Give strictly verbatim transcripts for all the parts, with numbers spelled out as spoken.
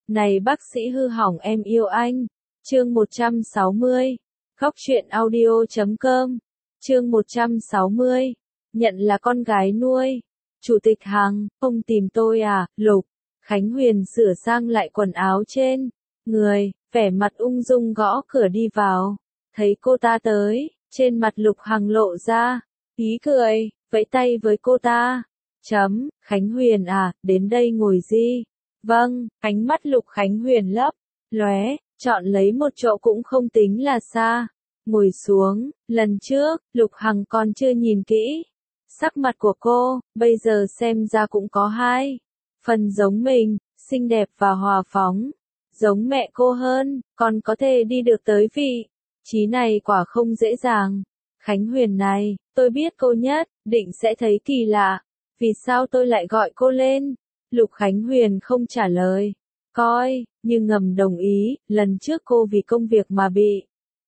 Này bác sĩ hư hỏng em yêu anh. Chương một trăm sáu mươi. Khóc chuyện audio chấm com. Chương một trăm sáu mươi. Nhận là con gái nuôi. Chủ tịch Hằng, không tìm tôi à, Lục. Khánh Huyền sửa sang lại quần áo trên người, vẻ mặt ung dung gõ cửa đi vào. Thấy cô ta tới, trên mặt Lục Hằng lộ ra ý cười, vẫy tay với cô ta. Chấm, Khánh Huyền à, đến đây ngồi gì? Vâng, ánh mắt Lục Khánh Huyền lấp lóe, chọn lấy một chỗ cũng không tính là xa. Ngồi xuống, lần trước, Lục Hằng còn chưa nhìn kỹ sắc mặt của cô, bây giờ xem ra cũng có hai phần giống mình, xinh đẹp và hòa phóng. Giống mẹ cô hơn, còn có thể đi được tới vị trí này quả không dễ dàng. Khánh Huyền này, tôi biết cô nhất định sẽ thấy kỳ lạ. Vì sao tôi lại gọi cô lên? Lục Khánh Huyền không trả lời. Coi, như ngầm đồng ý, lần trước cô vì công việc mà bị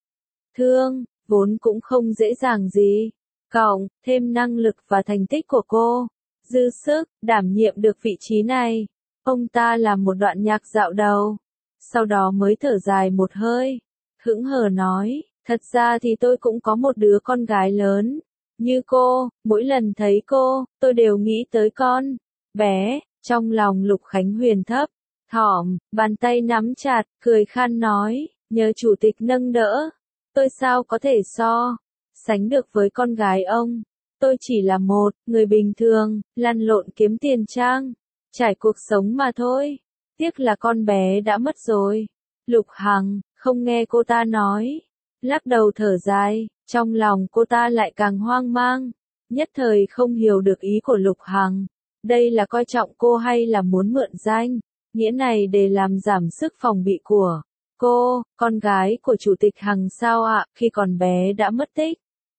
thương, vốn cũng không dễ dàng gì. Cộng, thêm năng lực và thành tích của cô, dư sức, đảm nhiệm được vị trí này. Ông ta làm một đoạn nhạc dạo đầu. Sau đó mới thở dài một hơi. Hững hờ nói, thật ra thì tôi cũng có một đứa con gái lớn. Như cô, mỗi lần thấy cô, tôi đều nghĩ tới con bé. Trong lòng Lục Khánh Huyền thấp thỏm, bàn tay nắm chặt, cười khan nói, nhờ chủ tịch nâng đỡ. Tôi sao có thể so sánh được với con gái ông. Tôi chỉ là một người bình thường, lăn lộn kiếm tiền trang, trải cuộc sống mà thôi. Tiếc là con bé đã mất rồi. Lục Hằng, không nghe cô ta nói. Lắc đầu thở dài, trong lòng cô ta lại càng hoang mang. Nhất thời không hiểu được ý của Lục Hằng. Đây là coi trọng cô hay là muốn mượn danh, nghĩa này để làm giảm sức phòng bị của cô, con gái của chủ tịch Hằng sao ạ, khi còn bé đã mất tích.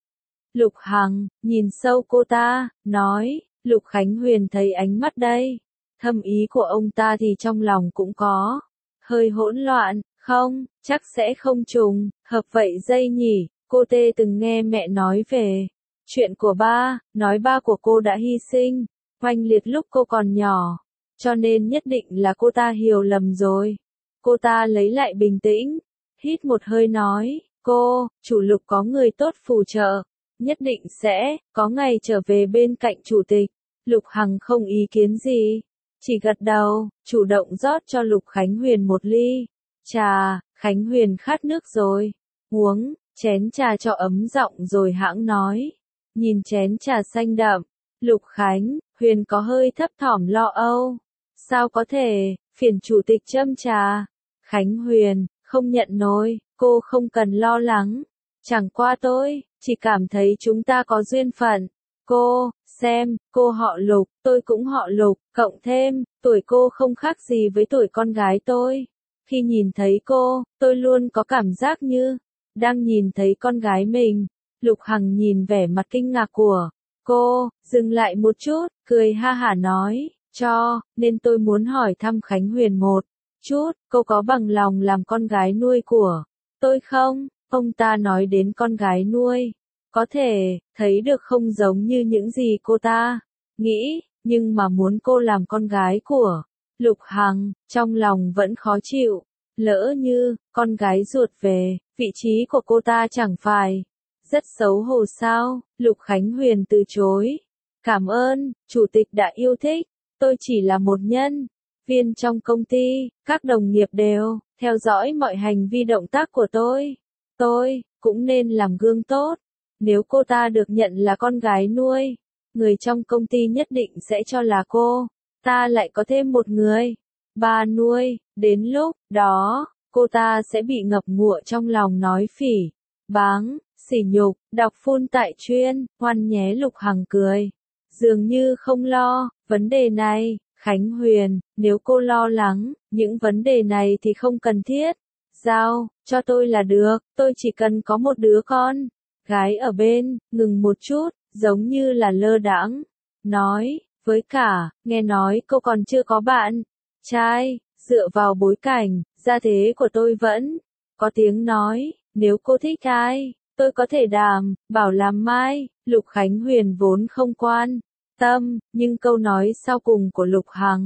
Lục Hằng, nhìn sâu cô ta, nói, Lục Khánh Huyền thấy ánh mắt đây. Thâm ý của ông ta thì trong lòng cũng có hơi hỗn loạn, không, chắc sẽ không trùng, hợp vậy dây nhỉ. Cô tê từng nghe mẹ nói về chuyện của ba, nói ba của cô đã hy sinh oanh liệt lúc cô còn nhỏ, cho nên nhất định là cô ta hiểu lầm rồi. Cô ta lấy lại bình tĩnh, hít một hơi nói, cô, chủ Lục có người tốt phù trợ, nhất định sẽ có ngày trở về bên cạnh chủ tịch. Lục Hằng không ý kiến gì, chỉ gật đầu, chủ động rót cho Lục Khánh Huyền một ly trà. Khánh Huyền khát nước rồi, uống chén trà cho ấm giọng rồi hãng nói, nhìn chén trà xanh đậm. Lục Khánh Huyền có hơi thấp thỏm lo âu. Sao có thể, phiền chủ tịch châm trà. Khánh Huyền, không nhận nổi, cô không cần lo lắng. Chẳng qua tôi, chỉ cảm thấy chúng ta có duyên phận. Cô, xem, cô họ Lục, tôi cũng họ Lục, cộng thêm, tuổi cô không khác gì với tuổi con gái tôi. Khi nhìn thấy cô, tôi luôn có cảm giác như đang nhìn thấy con gái mình. Lục Hằng nhìn vẻ mặt kinh ngạc của cô, dừng lại một chút, cười ha hả nói, cho, nên tôi muốn hỏi thăm Khánh Huyền một chút, cô có bằng lòng làm con gái nuôi của tôi không? Ông ta nói đến con gái nuôi, có thể, thấy được không giống như những gì cô ta nghĩ, nhưng mà muốn cô làm con gái của Lục Hằng, trong lòng vẫn khó chịu. Lỡ như, con gái ruột về, vị trí của cô ta chẳng phải rất xấu hổ sao? Lục Khánh Huyền từ chối. Cảm ơn, chủ tịch đã yêu thích. Tôi chỉ là một nhân viên trong công ty, các đồng nghiệp đều theo dõi mọi hành vi động tác của tôi. Tôi cũng nên làm gương tốt. Nếu cô ta được nhận là con gái nuôi, người trong công ty nhất định sẽ cho là cô ta lại có thêm một người bà nuôi. Đến lúc đó, cô ta sẽ bị ngập ngụa trong lòng nói phỉ báng, sỉ nhục, đọc phun tại chuyên, ngoan nhé. Lục Hằng cười, dường như không lo vấn đề này. Khánh Huyền, nếu cô lo lắng những vấn đề này thì không cần thiết giao cho tôi là được, tôi chỉ cần có một đứa con gái ở bên. Ngừng một chút, giống như là lơ đãng nói, với cả, nghe nói cô còn chưa có bạn trai. Dựa vào bối cảnh gia thế của tôi vẫn có tiếng nói, nếu cô thích ai, tôi có thể đảm bảo làm mai. Lục Khánh Huyền vốn không quan tâm, nhưng câu nói sau cùng của Lục Hằng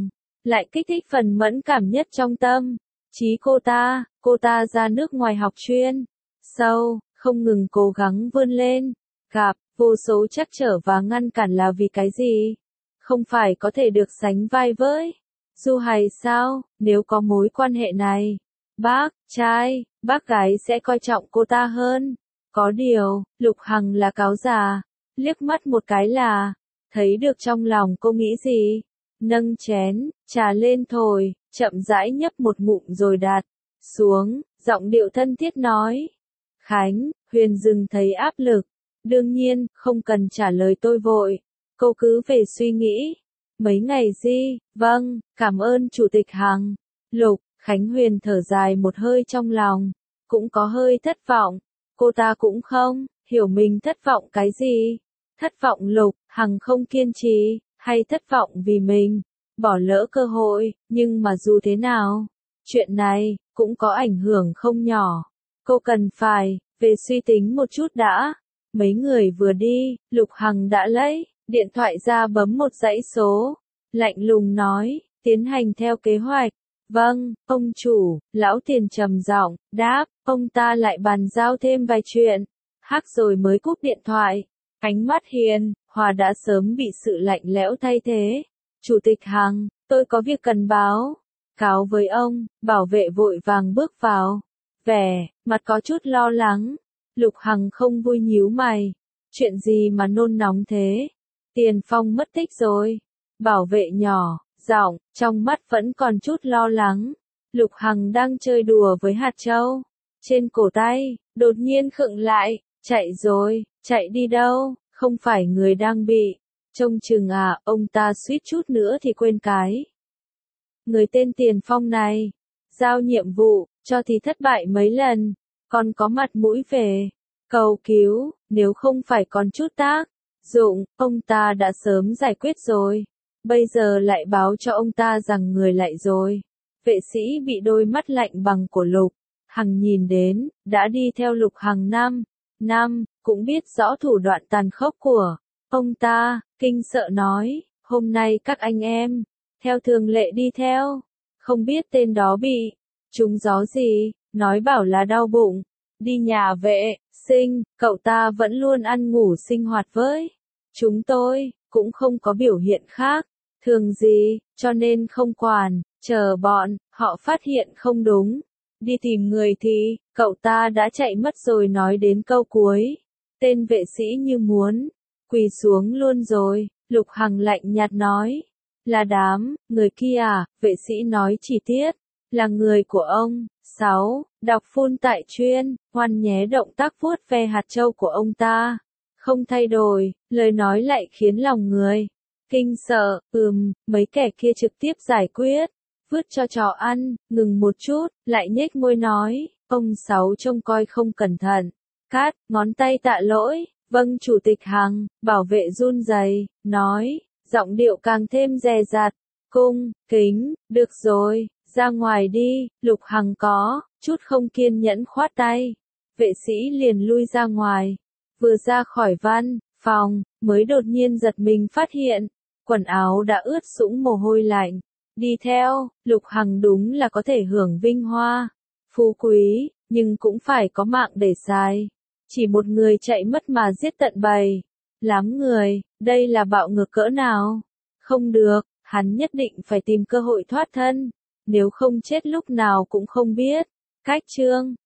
lại kích thích phần mẫn cảm nhất trong tâm trí cô ta. Cô ta ra nước ngoài học chuyên sâu, không ngừng cố gắng vươn lên, gặp vô số trắc trở và ngăn cản là vì cái gì? Không phải có thể được sánh vai với Du Hải sao? Nếu có mối quan hệ này, bác trai, bác gái sẽ coi trọng cô ta hơn. Có điều, Lục Hằng là cáo già, liếc mắt một cái là thấy được trong lòng cô nghĩ gì. Nâng chén trà lên thổi, chậm rãi nhấp một ngụm rồi đặt xuống, giọng điệu thân thiết nói: Khánh. Huyền dừng thấy áp lực, đương nhiên, không cần trả lời tôi vội, cô cứ về suy nghĩ. Mấy ngày gì? Vâng, cảm ơn Chủ tịch Hằng. Lục Khánh Huyền thở dài một hơi, trong lòng cũng có hơi thất vọng. Cô ta cũng không hiểu mình thất vọng cái gì. Thất vọng Lục Hằng không kiên trì, hay thất vọng vì mình bỏ lỡ cơ hội, nhưng mà dù thế nào, chuyện này cũng có ảnh hưởng không nhỏ. Cô cần phải về suy tính một chút đã. Mấy người vừa đi, Lục Hằng đã lấy điện thoại ra bấm một dãy số, lạnh lùng nói: tiến hành theo kế hoạch. Vâng, ông chủ. Lão Tiền trầm giọng đáp. Ông ta lại bàn giao thêm vài chuyện, hắc rồi mới cúp điện thoại. Ánh mắt hiền hòa đã sớm bị sự lạnh lẽo thay thế. Chủ tịch Hằng, tôi có việc cần báo cáo với ông. Bảo vệ vội vàng bước vào, vẻ mặt có chút lo lắng. Lục Hằng không vui nhíu mày. Chuyện gì mà nôn nóng thế? Tiền Phong mất tích rồi. Bảo vệ nhỏ giọng trong mắt vẫn còn chút lo lắng. Lục Hằng đang chơi đùa với hạt châu trên cổ tay, đột nhiên khựng lại. Chạy rồi? Chạy đi đâu? Không phải người đang bị trông chừng à? Ông ta suýt chút nữa thì quên cái người tên Tiền Phong này. Giao nhiệm vụ cho thì thất bại mấy lần, còn có mặt mũi về cầu cứu. Nếu không phải còn chút tác dụng, ông ta đã sớm giải quyết rồi. Bây giờ lại báo cho ông ta rằng người lại rồi. Vệ sĩ bị đôi mắt lạnh bằng của Lục Hằng nhìn đến, đã đi theo Lục Hằng năm năm, cũng biết rõ thủ đoạn tàn khốc của ông ta, kinh sợ nói: hôm nay các anh em theo thường lệ đi theo, không biết tên đó bị trúng gió gì, nói bảo là đau bụng, đi nhà vệ sinh. Cậu ta vẫn luôn ăn ngủ sinh hoạt với chúng tôi, cũng không có biểu hiện khác thường gì, cho nên không quản. Chờ bọn họ phát hiện không đúng, đi tìm người thì cậu ta đã chạy mất rồi. Nói đến câu cuối, tên vệ sĩ như muốn quỳ xuống luôn rồi. Lục Hằng lạnh nhạt nói: là đám người kia à? Vệ sĩ nói chi tiết: là người của ông. sáu. Đọc phun tại chuyên, Hoan nhé. Động tác vuốt ve hạt châu của ông ta không thay đổi, lời nói lại khiến lòng người kinh sợ. Ừm, mấy kẻ kia trực tiếp giải quyết, vứt cho chó ăn. Ngừng một chút, lại nhếch môi nói: ông Sáu trông coi không cẩn thận. Cát ngón tay tạ lỗi: vâng Chủ tịch Hằng. Bảo vệ run rẩy nói, giọng điệu càng thêm dè dặt: cung kính. Được rồi, ra ngoài đi. Lục Hằng có chút không kiên nhẫn khoát tay. Vệ sĩ liền lui ra ngoài. Vừa ra khỏi văn phòng, mới đột nhiên giật mình phát hiện quần áo đã ướt sũng mồ hôi lạnh. Đi theo Lục Hằng đúng là có thể hưởng vinh hoa phú quý, nhưng cũng phải có mạng để xài. Chỉ một người chạy mất mà giết tận bầy lắm người, đây là bạo ngược cỡ nào? Không được, hắn nhất định phải tìm cơ hội thoát thân, nếu không chết lúc nào cũng không biết. Cách chương